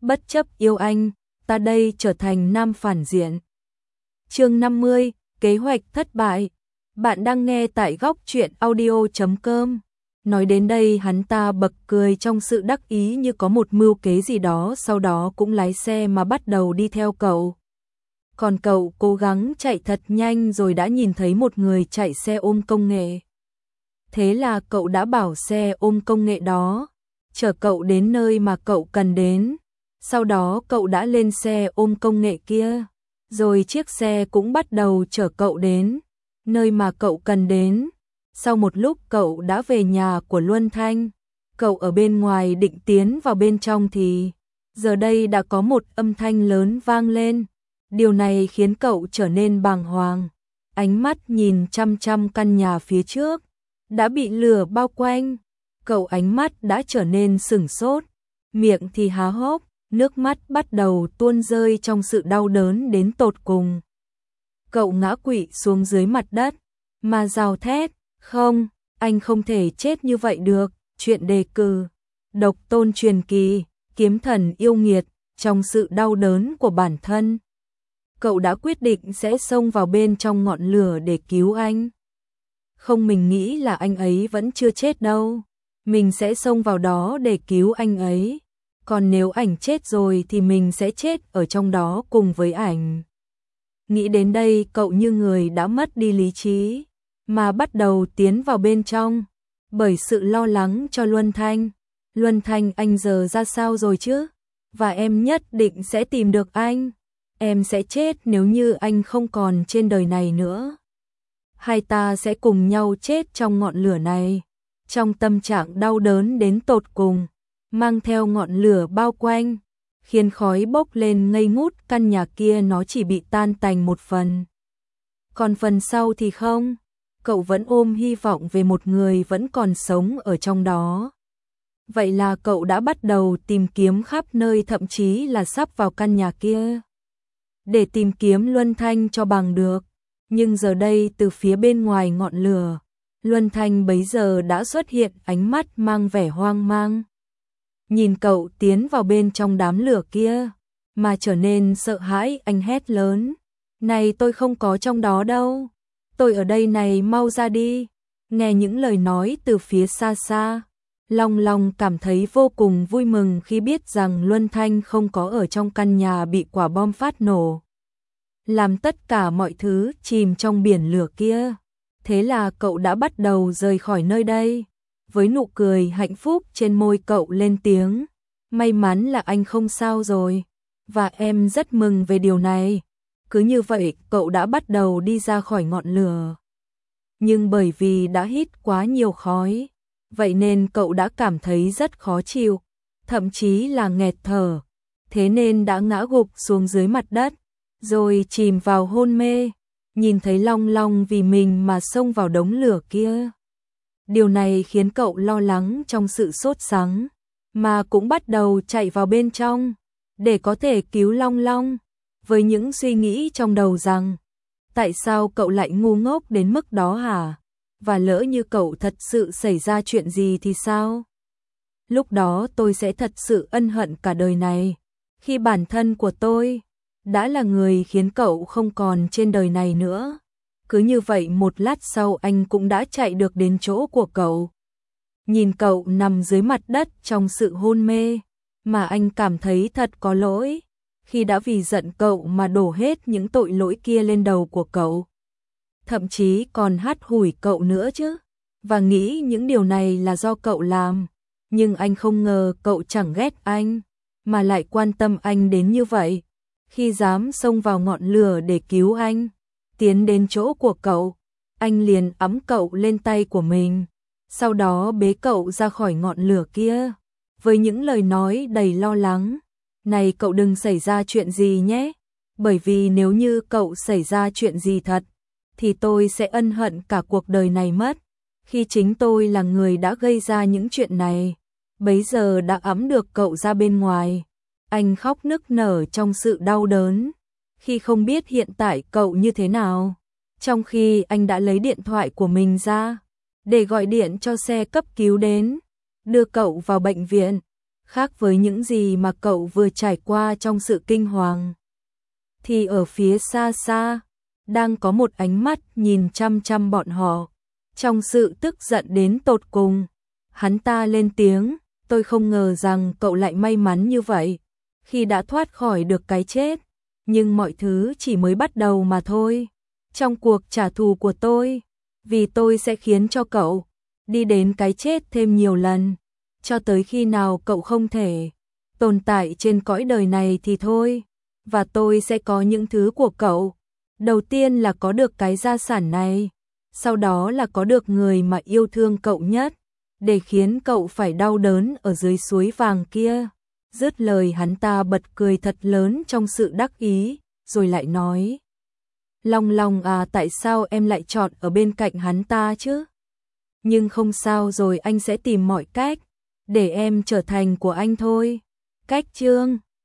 bất chấp yêu anh, ta đây trở thành nam phản diện. Chương 50, kế hoạch thất bại. Bạn đang nghe tại góc truyện audio.com. Nói đến đây hắn ta bật cười trong sự đắc ý như có một mưu kế gì đó, sau đó cũng lái xe mà bắt đầu đi theo cậu. Còn cậu cố gắng chạy thật nhanh rồi đã nhìn thấy một người chạy xe ôm công nghệ. Thế là cậu đã bảo xe ôm công nghệ đó chở cậu đến nơi mà cậu cần đến. Sau đó cậu đã lên xe ôm công nghệ kia, rồi chiếc xe cũng bắt đầu chở cậu đến nơi mà cậu cần đến. Sau một lúc cậu đã về nhà của Luân Thanh. Cậu ở bên ngoài định tiến vào bên trong thì giờ đây đã có một âm thanh lớn vang lên. Điều này khiến cậu trở nên bàng hoàng. Ánh mắt nhìn chăm chăm căn nhà phía trước đã bị lửa bao quanh. Cậu ánh mắt đã trở nên sửng sốt, miệng thì há hốc, nước mắt bắt đầu tuôn rơi trong sự đau đớn đến tột cùng. Cậu ngã quỵ xuống dưới mặt đất, mà gào thét, không, anh không thể chết như vậy được. Chuyện đề cử, độc tôn truyền kỳ, kiếm thần yêu nghiệt. Trong sự đau đớn của bản thân, cậu đã quyết định sẽ xông vào bên trong ngọn lửa để cứu anh. Không, mình nghĩ là anh ấy vẫn chưa chết đâu. Mình sẽ xông vào đó để cứu anh ấy. Còn nếu ảnh chết rồi thì mình sẽ chết ở trong đó cùng với ảnh. Nghĩ đến đây cậu như người đã mất đi lý trí, mà bắt đầu tiến vào bên trong. Bởi sự lo lắng cho Luân Thanh. Luân Thanh, anh giờ ra sao rồi chứ? Và em nhất định sẽ tìm được anh. Em sẽ chết nếu như anh không còn trên đời này nữa. Hai ta sẽ cùng nhau chết trong ngọn lửa này. Trong tâm trạng đau đớn đến tột cùng, mang theo ngọn lửa bao quanh, khiến khói bốc lên ngây ngút, căn nhà kia nó chỉ bị tan tành một phần. Còn phần sau thì không, cậu vẫn ôm hy vọng về một người vẫn còn sống ở trong đó. Vậy là cậu đã bắt đầu tìm kiếm khắp nơi, thậm chí là sắp vào căn nhà kia để tìm kiếm Luân Thanh cho bằng được. Nhưng giờ đây từ phía bên ngoài ngọn lửa, Luân Thanh bấy giờ đã xuất hiện, ánh mắt mang vẻ hoang mang. Nhìn cậu tiến vào bên trong đám lửa kia, mà trở nên sợ hãi, anh hét lớn. Này, tôi không có trong đó đâu. Tôi ở đây này, mau ra đi. Nghe những lời nói từ phía xa xa, Long Long cảm thấy vô cùng vui mừng khi biết rằng Luân Thanh không có ở trong căn nhà bị quả bom phát nổ, làm tất cả mọi thứ chìm trong biển lửa kia. Thế là cậu đã bắt đầu rời khỏi nơi đây. Với nụ cười hạnh phúc trên môi cậu lên tiếng. May mắn là anh không sao rồi. Và em rất mừng về điều này. Cứ như vậy cậu đã bắt đầu đi ra khỏi ngọn lửa. Nhưng bởi vì đã hít quá nhiều khói, vậy nên cậu đã cảm thấy rất khó chịu, thậm chí là nghẹt thở. Thế nên đã ngã gục xuống dưới mặt đất, rồi chìm vào hôn mê. Nhìn thấy Long Long vì mình mà xông vào đống lửa kia. Điều này khiến cậu lo lắng trong sự sốt sắng, mà cũng bắt đầu chạy vào bên trong để có thể cứu Long Long. Với những suy nghĩ trong đầu rằng, tại sao cậu lại ngu ngốc đến mức đó hả? Và lỡ như cậu thật sự xảy ra chuyện gì thì sao? Lúc đó tôi sẽ thật sự ân hận cả đời này, khi bản thân của tôi đã là người khiến cậu không còn trên đời này nữa. Cứ như vậy một lát sau anh cũng đã chạy được đến chỗ của cậu. Nhìn cậu nằm dưới mặt đất trong sự hôn mê, mà anh cảm thấy thật có lỗi, khi đã vì giận cậu mà đổ hết những tội lỗi kia lên đầu của cậu. Thậm chí còn hắt hủi cậu nữa chứ, và nghĩ những điều này là do cậu làm. Nhưng anh không ngờ cậu chẳng ghét anh, mà lại quan tâm anh đến như vậy. Khi dám xông vào ngọn lửa để cứu anh, tiến đến chỗ của cậu, anh liền ẵm cậu lên tay của mình, sau đó bế cậu ra khỏi ngọn lửa kia, với những lời nói đầy lo lắng. Này, cậu đừng xảy ra chuyện gì nhé, bởi vì nếu như cậu xảy ra chuyện gì thật, thì tôi sẽ ân hận cả cuộc đời này mất, khi chính tôi là người đã gây ra những chuyện này. Bấy giờ đã ẵm được cậu ra bên ngoài, anh khóc nức nở trong sự đau đớn, khi không biết hiện tại cậu như thế nào. Trong khi anh đã lấy điện thoại của mình ra để gọi điện cho xe cấp cứu đến đưa cậu vào bệnh viện. Khác với những gì mà cậu vừa trải qua trong sự kinh hoàng, thì ở phía xa xa, đang có một ánh mắt nhìn chăm chăm bọn họ. Trong sự tức giận đến tột cùng, hắn ta lên tiếng, tôi không ngờ rằng cậu lại may mắn như vậy, khi đã thoát khỏi được cái chết, nhưng mọi thứ chỉ mới bắt đầu mà thôi. Trong cuộc trả thù của tôi, vì tôi sẽ khiến cho cậu đi đến cái chết thêm nhiều lần, cho tới khi nào cậu không thể tồn tại trên cõi đời này thì thôi, và tôi sẽ có những thứ của cậu. Đầu tiên là có được cái gia sản này, sau đó là có được người mà yêu thương cậu nhất, để khiến cậu phải đau đớn ở dưới suối vàng kia. Dứt lời hắn ta bật cười thật lớn trong sự đắc ý, rồi lại nói: Long Long à, tại sao em lại chọn ở bên cạnh hắn ta chứ? Nhưng không sao rồi, anh sẽ tìm mọi cách để em trở thành của anh thôi. Cách chương